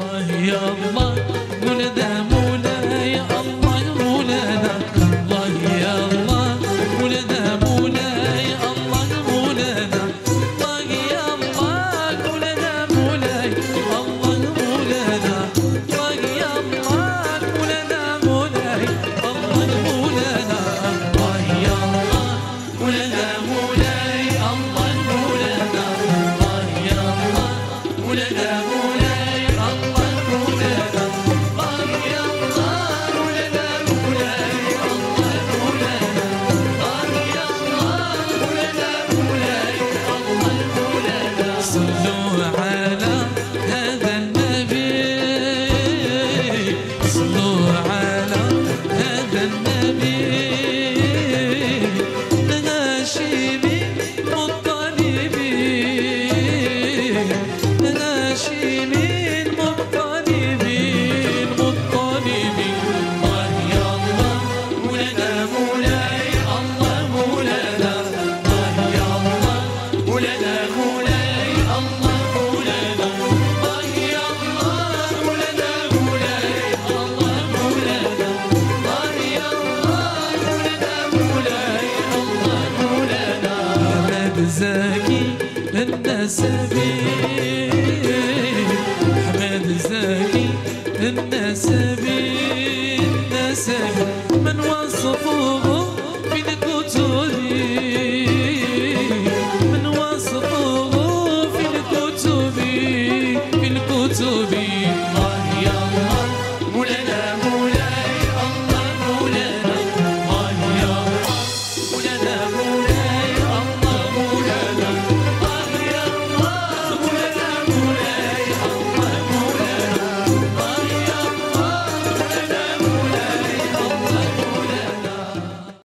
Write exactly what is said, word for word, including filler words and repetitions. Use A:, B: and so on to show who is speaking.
A: الله يا الله ولد مولاي الله مولانا الله يا الله ولد مولاي الله مولانا الله يا الله ولد مولاي الله مولانا الله يا الله ولد مولاي الله مولانا الله يا الله ولد مولاي الله مولانا الله يا الله ولد مولاي الله مولانا الله يا الله ولد مولاي الله مولانا الله يا الله ولد مولاي الله مولانا صلوا على هذا النبي صلوا على هذا النبي هاشمي مطلبي هاشمي المطلبي المطلبي الله يا الله ولد مولاي الله مولانا الله يا الله ولد مولاي الله مولانا الله يا الله ولد مولاي الله مولانا الله يا الله ولد مولاي الله مولانا أحمد زكي النسبي أحمد زكي النسبي النسبي من وصفه في الكتب من وصفه في الكتب في الكتب